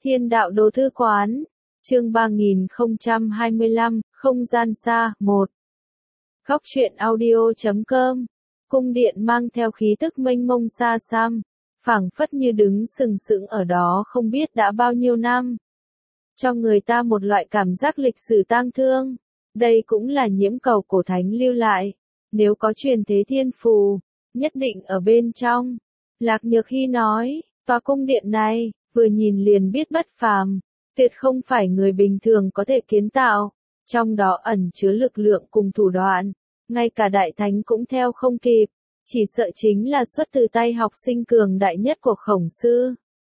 Thiên đạo đồ thư quán, chương 3025, không gian xa, 1. Góc truyện audio.com, cung điện mang theo khí tức mênh mông xa xăm, phảng phất như đứng sừng sững ở đó không biết đã bao nhiêu năm. Cho người ta một loại cảm giác lịch sử tang thương, đây cũng là nhiễm cầu cổ thánh lưu lại, nếu có truyền thế thiên phù, nhất định ở bên trong. Lạc Nhược Hy nói, tòa cung điện này, vừa nhìn liền biết bất phàm, tuyệt không phải người bình thường có thể kiến tạo, trong đó ẩn chứa lực lượng cùng thủ đoạn, ngay cả đại thánh cũng theo không kịp, chỉ sợ chính là xuất từ tay học sinh cường đại nhất của Khổng Sư.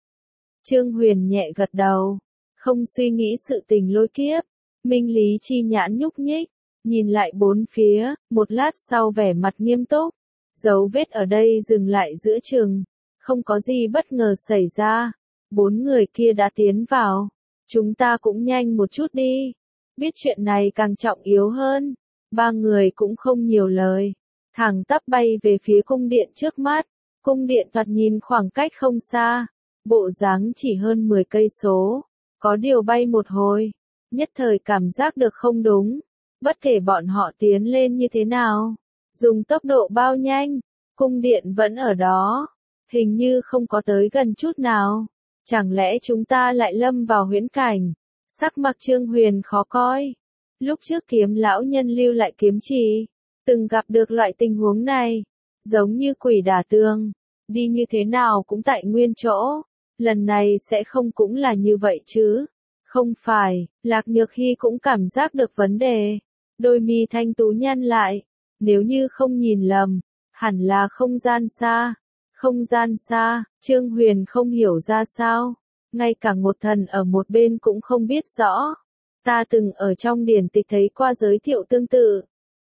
Trương Huyền nhẹ gật đầu, không suy nghĩ sự tình lôi kiếp, minh lý chi nhãn nhúc nhích, nhìn lại bốn phía, một lát sau vẻ mặt nghiêm túc, dấu vết ở đây dừng lại giữa chừng, không có gì bất ngờ xảy ra. 4 người kia đã tiến vào, chúng ta cũng nhanh một chút đi, biết chuyện này càng trọng yếu hơn. 3 người cũng không nhiều lời, thẳng tắp bay về phía cung điện trước mắt. Cung điện thoạt nhìn khoảng cách không xa, bộ dáng chỉ hơn 10 cây số, có điều bay một hồi, nhất thời cảm giác được không đúng, bất kể bọn họ tiến lên như thế nào, dùng tốc độ bao nhanh, cung điện vẫn ở đó, hình như không có tới gần chút nào. Chẳng lẽ chúng ta lại lâm vào huyễn cảnh? Sắc mặt Trương Huyền khó coi. Lúc trước Kiếm lão nhân lưu lại kiếm chỉ, từng gặp được loại tình huống này, giống như quỷ đả tường, đi như thế nào cũng tại nguyên chỗ. Lần này sẽ không cũng là như vậy chứ? Không phải, Lạc Nhược Hy cũng cảm giác được vấn đề. Đôi mi thanh tú nhăn lại, nếu như không nhìn lầm, hẳn là không gian xa. Không gian xa, Trương Huyền không hiểu ra sao, ngay cả một thần ở một bên cũng không biết rõ. Ta từng ở trong điển tịch thấy qua giới thiệu tương tự.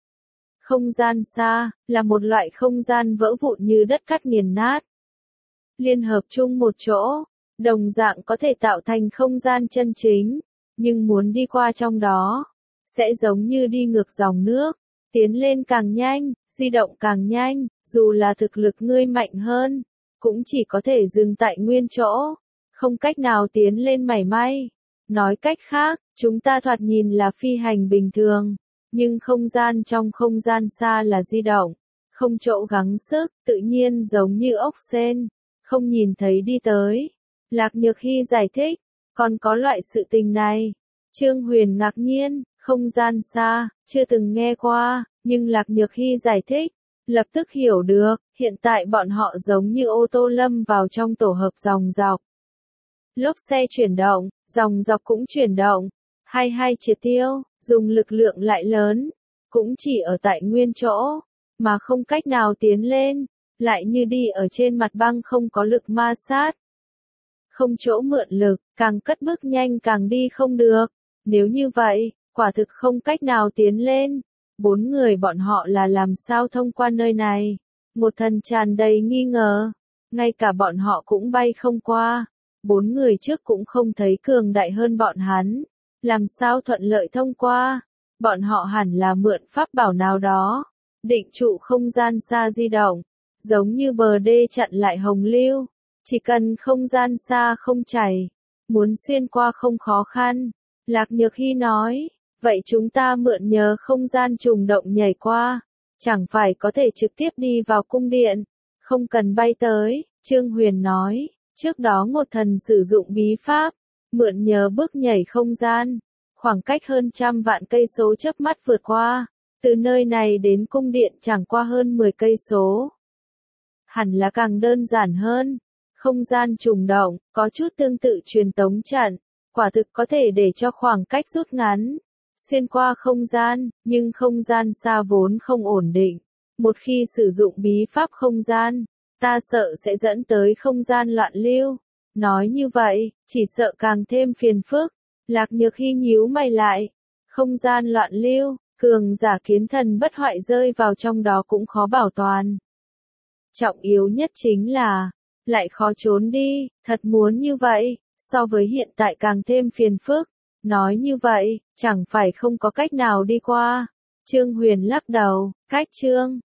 Không gian xa, là một loại không gian vỡ vụn như đất cát nghiền nát. Liên hợp chung một chỗ, đồng dạng có thể tạo thành không gian chân chính, nhưng muốn đi qua trong đó, sẽ giống như đi ngược dòng nước, tiến lên càng nhanh, di động càng nhanh, dù là thực lực ngươi mạnh hơn, cũng chỉ có thể dừng tại nguyên chỗ, không cách nào tiến lên mảy may. Nói cách khác, chúng ta thoạt nhìn là phi hành bình thường, nhưng không gian trong không gian xa là di động, không chỗ gắng sức, tự nhiên giống như ốc sên, không nhìn thấy đi tới. Lạc Nhược Hy giải thích, còn có loại sự tình này. Trương Huyền ngạc nhiên, không gian xa, chưa từng nghe qua, nhưng Lạc Nhược Hy giải thích, lập tức hiểu được, hiện tại bọn họ giống như ô tô lâm vào trong tổ hợp dòng dọc. Lốp xe chuyển động, dòng dọc cũng chuyển động, hai triệt tiêu, dùng lực lượng lại lớn, cũng chỉ ở tại nguyên chỗ, mà không cách nào tiến lên, lại như đi ở trên mặt băng không có lực ma sát. Không chỗ mượn lực, càng cất bước nhanh càng đi không được, nếu như vậy, quả thực không cách nào tiến lên. 4 người bọn họ là làm sao thông qua nơi này? Một thần tràn đầy nghi ngờ, ngay cả bọn họ cũng bay không qua. 4 người trước cũng không thấy cường đại hơn bọn hắn, làm sao thuận lợi thông qua? Bọn họ hẳn là mượn pháp bảo nào đó, định trụ không gian xa di động, giống như bờ đê chặn lại hồng lưu, chỉ cần không gian xa không chảy, muốn xuyên qua không khó khăn. Lạc Nhược Hy nói, vậy chúng ta mượn nhờ không gian trùng động nhảy qua, chẳng phải có thể trực tiếp đi vào cung điện, không cần bay tới. Trương Huyền nói, trước đó một thần sử dụng bí pháp, mượn nhờ bước nhảy không gian, khoảng cách hơn 100 vạn cây số chớp mắt vượt qua, từ nơi này đến cung điện chẳng qua hơn 10 cây số. Hẳn là càng đơn giản hơn, không gian trùng động, có chút tương tự truyền tống trận, quả thực có thể để cho khoảng cách rút ngắn, xuyên qua không gian, nhưng không gian xa vốn không ổn định. Một khi sử dụng bí pháp không gian, ta sợ sẽ dẫn tới không gian loạn lưu. Nói như vậy, chỉ sợ càng thêm phiền phức. Lạc Nhược Hy nhíu mày lại. Không gian loạn lưu, cường giả kiến thần bất hoại rơi vào trong đó cũng khó bảo toàn. Trọng yếu nhất chính là, lại khó trốn đi, thật muốn như vậy, so với hiện tại càng thêm phiền phức. Nói như vậy, chẳng phải không có cách nào đi qua. Trương Huyền lắc đầu, cách chương